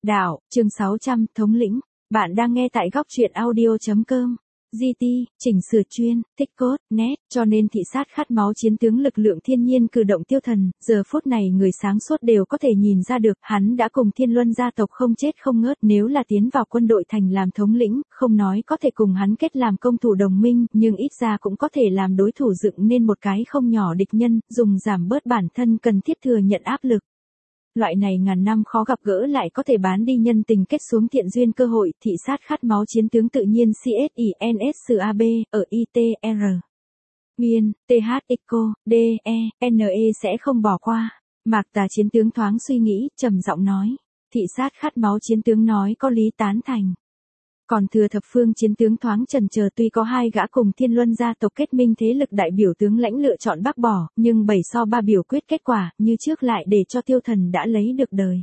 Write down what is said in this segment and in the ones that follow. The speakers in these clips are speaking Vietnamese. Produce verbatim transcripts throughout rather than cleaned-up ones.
Đạo, chương sáu trăm, thống lĩnh. Bạn đang nghe tại góc truyện audio.com. giê tê, chỉnh sửa chuyên, tích cốt, net, cho nên thị sát khát máu chiến tướng lực lượng thiên nhiên cử động Tiêu Thần, giờ phút này người sáng suốt đều có thể nhìn ra được, hắn đã cùng Thiên Luân gia tộc không chết không ngớt, nếu là tiến vào quân đội thành làm thống lĩnh, không nói có thể cùng hắn kết làm công thủ đồng minh, nhưng ít ra cũng có thể làm đối thủ dựng nên một cái không nhỏ địch nhân, dùng giảm bớt bản thân cần thiết thừa nhận áp lực. Loại này ngàn năm khó gặp gỡ lại có thể bán đi nhân tình kết xuống thiện duyên cơ hội, thị sát khát máu chiến tướng tự nhiên xê ét i en ét a bê, ở i tê rờ. Nguyên, tê hát Echo, D E, N E sẽ không bỏ qua. Mạc Tà chiến tướng thoáng suy nghĩ, trầm giọng nói. Thị sát khát máu chiến tướng nói có lý tán thành. Còn thừa thập phương chiến tướng thoáng chần chờ, tuy có hai gã cùng Thiên Luân gia tộc kết minh thế lực đại biểu tướng lãnh lựa chọn bác bỏ, nhưng bảy so ba biểu quyết kết quả, như trước lại để cho Tiêu Thần đã lấy được đời.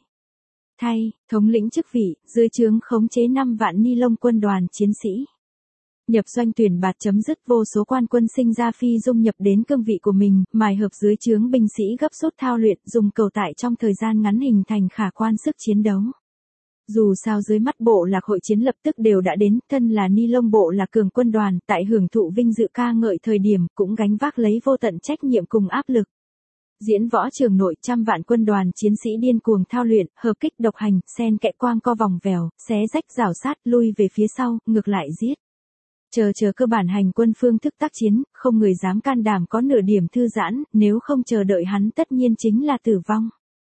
Thay, thống lĩnh chức vị, dưới trướng khống chế năm vạn ni lông quân đoàn chiến sĩ. Nhập doanh tuyển bạt chấm dứt, vô số quan quân sinh ra phi dung nhập đến cương vị của mình, mài hợp dưới trướng binh sĩ gấp rút thao luyện, dùng cầu tại trong thời gian ngắn hình thành khả quan sức chiến đấu. Dù sao dưới mắt bộ lạc hội chiến lập tức đều đã đến, thân là ni lông bộ lạc cường quân đoàn, tại hưởng thụ vinh dự ca ngợi thời điểm, cũng gánh vác lấy vô tận trách nhiệm cùng áp lực. Diễn võ trường nội, trăm vạn quân đoàn chiến sĩ điên cuồng thao luyện, hợp kích độc hành, xen kẽ quang co vòng vèo, xé rách rào sát, lui về phía sau, ngược lại giết. Chờ chờ cơ bản hành quân phương thức tác chiến, không người dám can đảm có nửa điểm thư giãn, nếu không chờ đợi hắn tất nhiên chính là tử vong.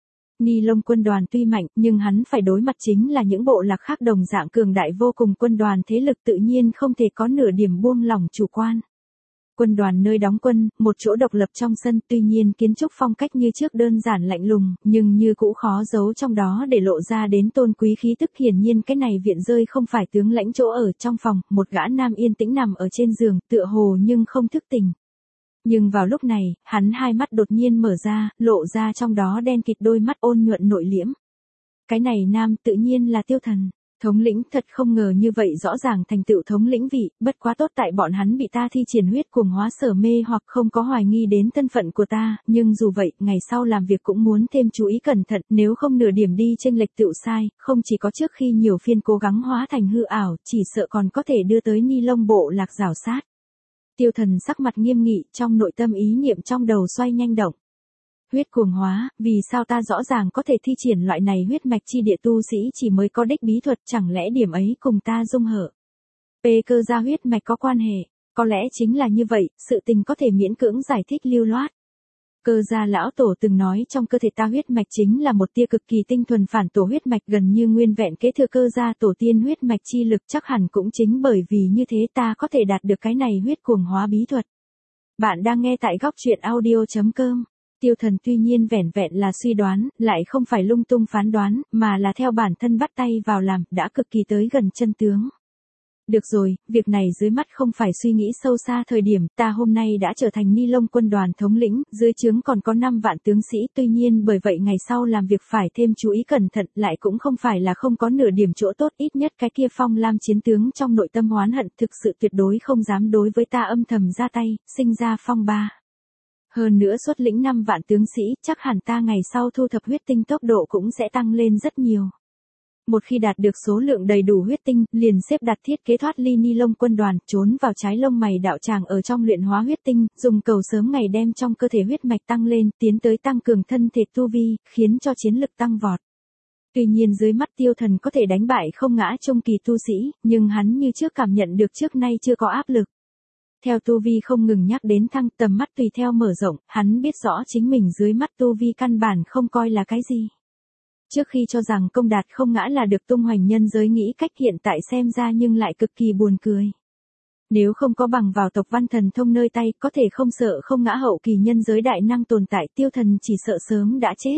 Ni lông quân đoàn tuy mạnh, nhưng hắn phải đối mặt chính là những bộ lạc khác đồng dạng cường đại vô cùng, quân đoàn thế lực tự nhiên không thể có nửa điểm buông lỏng chủ quan. Quân đoàn nơi đóng quân, một chỗ độc lập trong sân, tuy nhiên kiến trúc phong cách như trước đơn giản lạnh lùng, nhưng như cũ khó giấu trong đó để lộ ra đến tôn quý khí tức. Hiển nhiên cái này viện rơi không phải tướng lãnh chỗ ở. Trong phòng, một gã nam yên tĩnh nằm ở trên giường, tựa hồ nhưng không thức tỉnh. Nhưng vào lúc này, hắn hai mắt đột nhiên mở ra, lộ ra trong đó đen kịt đôi mắt ôn nhuận nội liễm. Cái này nam tự nhiên là Tiêu Thần. Thống lĩnh, thật không ngờ như vậy rõ ràng thành tựu thống lĩnh vị, bất quá tốt tại bọn hắn bị ta thi triển huyết cuồng hóa sở mê hoặc không có hoài nghi đến thân phận của ta, nhưng dù vậy, ngày sau làm việc cũng muốn thêm chú ý cẩn thận, nếu không nửa điểm đi chênh lệch tựu sai, không chỉ có trước khi nhiều phiên cố gắng hóa thành hư ảo, chỉ sợ còn có thể đưa tới ni lông bộ lạc rào sát. Tiêu Thần sắc mặt nghiêm nghị, trong nội tâm ý niệm trong đầu xoay nhanh động. Huyết cuồng hóa, vì sao ta rõ ràng có thể thi triển loại này huyết mạch chi địa tu sĩ chỉ mới có đích bí thuật, chẳng lẽ điểm ấy cùng ta dung hợp? P cơ gia huyết mạch có quan hệ, có lẽ chính là như vậy, sự tình có thể miễn cưỡng giải thích lưu loát. Cơ gia lão tổ từng nói trong cơ thể ta huyết mạch chính là một tia cực kỳ tinh thuần phản tổ huyết mạch, gần như nguyên vẹn kế thừa cơ gia tổ tiên huyết mạch chi lực, chắc hẳn cũng chính bởi vì như thế ta có thể đạt được cái này huyết cuồng hóa bí thuật. Bạn đang nghe tại góc truyện audio.com. Tiêu Thần tuy nhiên vẻn vẹn là suy đoán, lại không phải lung tung phán đoán, mà là theo bản thân bắt tay vào làm, đã cực kỳ tới gần chân tướng. Được rồi, việc này dưới mắt không phải suy nghĩ sâu xa thời điểm, ta hôm nay đã trở thành ni lông quân đoàn thống lĩnh, dưới trướng còn có năm vạn tướng sĩ, tuy nhiên bởi vậy ngày sau làm việc phải thêm chú ý cẩn thận, lại cũng không phải là không có nửa điểm chỗ tốt, ít nhất cái kia Phong Lam chiến tướng trong nội tâm oán hận thực sự tuyệt đối không dám đối với ta âm thầm ra tay, sinh ra phong ba. Hơn nữa xuất lĩnh năm vạn tướng sĩ, chắc hẳn ta ngày sau thu thập huyết tinh tốc độ cũng sẽ tăng lên rất nhiều. Một khi đạt được số lượng đầy đủ huyết tinh, liền xếp đặt thiết kế thoát ly ni lông quân đoàn, trốn vào trái lông mày đạo tràng ở trong luyện hóa huyết tinh, dùng cầu sớm ngày đem trong cơ thể huyết mạch tăng lên, tiến tới tăng cường thân thể tu vi, khiến cho chiến lực tăng vọt. Tuy nhiên dưới mắt Tiêu Thần có thể đánh bại không ngã trung kỳ tu sĩ, nhưng hắn như trước cảm nhận được trước nay chưa có áp lực. Theo tu vi không ngừng nhắc đến thăng, tầm mắt tùy theo mở rộng, hắn biết rõ chính mình dưới mắt tu vi căn bản không coi là cái gì. Trước khi cho rằng công đạt không ngã là được tung hoành nhân giới, nghĩ cách hiện tại xem ra nhưng lại cực kỳ buồn cười. Nếu không có bằng vào tộc văn thần thông nơi tay, có thể không sợ không ngã hậu kỳ nhân giới đại năng tồn tại, Tiêu Thần chỉ sợ sớm đã chết.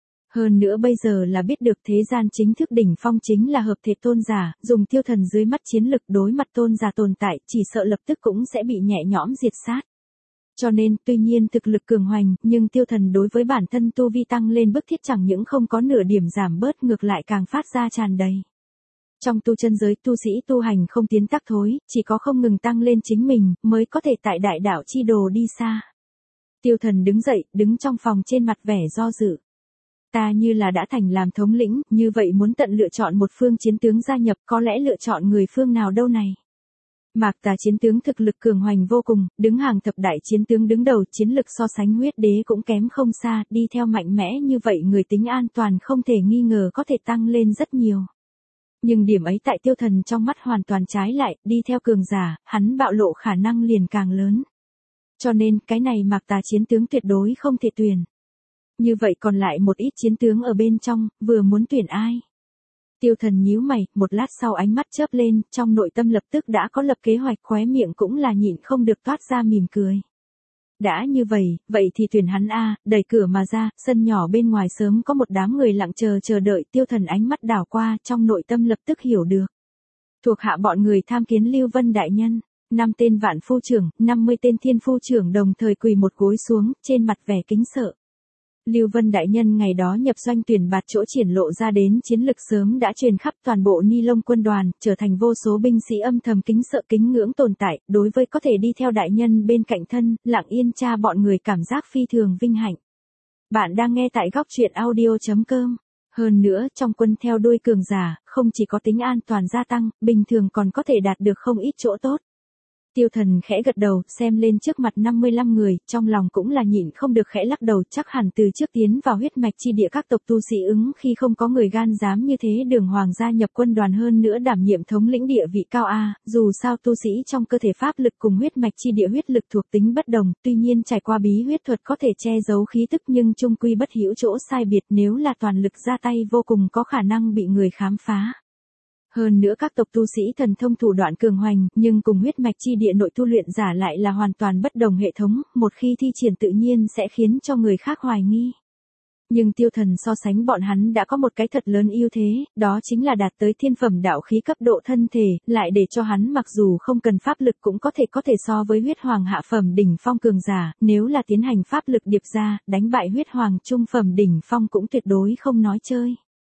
Hơn nữa bây giờ là biết được thế gian chính thức đỉnh phong chính là hợp thể tôn giả, dùng Tiêu Thần dưới mắt chiến lực đối mặt tôn giả tồn tại, chỉ sợ lập tức cũng sẽ bị nhẹ nhõm diệt sát. Cho nên, tuy nhiên thực lực cường hoành, nhưng Tiêu Thần đối với bản thân tu vi tăng lên bức thiết chẳng những không có nửa điểm giảm bớt, ngược lại càng phát ra tràn đầy. Trong tu chân giới, tu sĩ tu hành không tiến tắc thối, chỉ có không ngừng tăng lên chính mình, mới có thể tại đại đạo chi đồ đi xa. Tiêu Thần đứng dậy, đứng trong phòng trên mặt vẻ do dự. Ta như là đã thành làm thống lĩnh, như vậy muốn tận lựa chọn một phương chiến tướng gia nhập, có lẽ lựa chọn người phương nào đâu này. Mạc Tà chiến tướng thực lực cường hoành vô cùng, đứng hàng thập đại chiến tướng đứng đầu, chiến lực so sánh huyết đế cũng kém không xa, đi theo mạnh mẽ như vậy người tính an toàn không thể nghi ngờ có thể tăng lên rất nhiều. Nhưng điểm ấy tại Tiêu Thần trong mắt hoàn toàn trái lại, đi theo cường giả, hắn bạo lộ khả năng liền càng lớn. Cho nên, cái này Mạc Tà chiến tướng tuyệt đối không thể tuyển. Như vậy còn lại một ít chiến tướng ở bên trong, vừa muốn tuyển ai? Tiêu Thần nhíu mày, một lát sau ánh mắt chớp lên, trong nội tâm lập tức đã có lập kế hoạch, khóe miệng cũng là nhịn không được toát ra mỉm cười. Đã như vậy, vậy thì tuyển hắn a, đẩy cửa mà ra, sân nhỏ bên ngoài sớm có một đám người lặng chờ chờ đợi, Tiêu Thần ánh mắt đảo qua, trong nội tâm lập tức hiểu được. Thuộc hạ bọn người tham kiến Lưu Vân đại nhân, năm tên vạn phu trưởng, năm mươi tên thiên phu trưởng đồng thời quỳ một gối xuống, trên mặt vẻ kính sợ. Lưu Vân đại nhân ngày đó nhập doanh tuyển bạt chỗ triển lộ ra đến chiến lực sớm đã truyền khắp toàn bộ Ni Lông quân đoàn, trở thành vô số binh sĩ âm thầm kính sợ kính ngưỡng tồn tại, đối với có thể đi theo đại nhân bên cạnh thân, lặng yên cha bọn người cảm giác phi thường vinh hạnh. Bạn đang nghe tại góc truyện audio chấm com. Hơn nữa, trong quân theo đuôi cường giả, không chỉ có tính an toàn gia tăng, bình thường còn có thể đạt được không ít chỗ tốt. Tiêu Thần khẽ gật đầu, xem lên trước mặt năm mươi lăm người, trong lòng cũng là nhịn không được khẽ lắc đầu, chắc hẳn từ trước tiến vào huyết mạch chi địa các tộc tu sĩ ứng khi không có người gan dám như thế Đường Hoàng gia nhập quân đoàn hơn nữa đảm nhiệm thống lĩnh địa vị cao a, dù sao tu sĩ trong cơ thể pháp lực cùng huyết mạch chi địa huyết lực thuộc tính bất đồng, tuy nhiên trải qua bí huyết thuật có thể che giấu khí tức nhưng chung quy bất hữu chỗ sai biệt, nếu là toàn lực ra tay vô cùng có khả năng bị người khám phá. Hơn nữa các tộc tu sĩ thần thông thủ đoạn cường hoành, nhưng cùng huyết mạch chi địa nội tu luyện giả lại là hoàn toàn bất đồng hệ thống, một khi thi triển tự nhiên sẽ khiến cho người khác hoài nghi. Nhưng Tiêu Thần so sánh bọn hắn đã có một cái thật lớn ưu thế, đó chính là đạt tới thiên phẩm đạo khí cấp độ thân thể, lại để cho hắn mặc dù không cần pháp lực cũng có thể có thể so với huyết hoàng hạ phẩm đỉnh phong cường giả, nếu là tiến hành pháp lực điệp ra, đánh bại huyết hoàng trung phẩm đỉnh phong cũng tuyệt đối không nói chơi.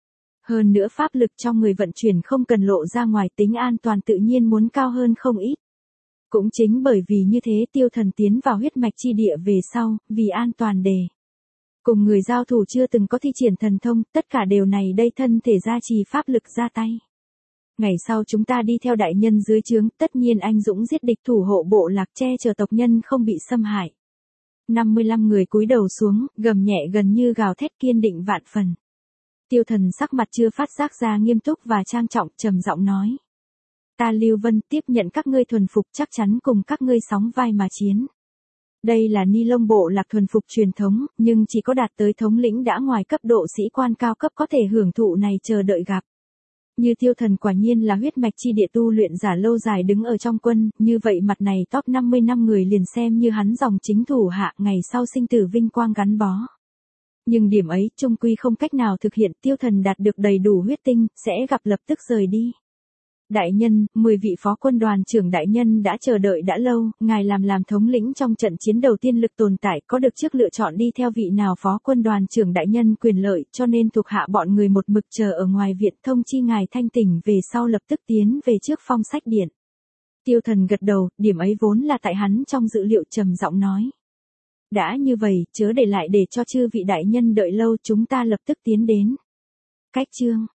Hơn nữa pháp lực trong người vận chuyển không cần lộ ra ngoài, tính an toàn tự nhiên muốn cao hơn không ít. Cũng chính bởi vì như thế Tiêu Thần tiến vào huyết mạch chi địa về sau, vì an toàn đề. Cùng người giao thủ chưa từng có thi triển thần thông, tất cả đều này đây thân thể gia trì pháp lực ra tay. Ngày sau chúng ta đi theo đại nhân dưới trướng, tất nhiên anh dũng giết địch thủ hộ bộ lạc che chở tộc nhân không bị xâm hại. năm mươi lăm người cúi đầu xuống, gầm nhẹ gần như gào thét kiên định vạn phần. Tiêu Thần sắc mặt chưa phát giác ra nghiêm túc và trang trọng, trầm giọng nói. Ta Lưu Vân tiếp nhận các ngươi thuần phục, chắc chắn cùng các ngươi sóng vai mà chiến. Đây là Ni Lông bộ lạc thuần phục truyền thống, nhưng chỉ có đạt tới thống lĩnh đã ngoài cấp độ sĩ quan cao cấp có thể hưởng thụ này chờ đợi gặp. Như Tiêu Thần quả nhiên là huyết mạch chi địa tu luyện giả lâu dài đứng ở trong quân, như vậy mặt này top năm mươi năm người liền xem như hắn dòng chính thủ hạ, ngày sau sinh tử vinh quang gắn bó. Nhưng điểm ấy chung quy không cách nào thực hiện, Tiêu Thần đạt được đầy đủ huyết tinh, sẽ gặp lập tức rời đi. Đại nhân, mười vị phó quân đoàn trưởng đại nhân đã chờ đợi đã lâu, ngài làm làm thống lĩnh trong trận chiến đầu tiên lực tồn tại, có được trước lựa chọn đi theo vị nào phó quân đoàn trưởng đại nhân quyền lợi, cho nên thuộc hạ bọn người một mực chờ ở ngoài viện thông chi ngài thanh tỉnh về sau lập tức tiến về trước phong sách điện. Tiêu Thần gật đầu, điểm ấy vốn là tại hắn trong dự liệu, trầm giọng nói. Đã như vậy, chớ để lại để cho chư vị đại nhân đợi lâu, chúng ta lập tức tiến đến. Cách chương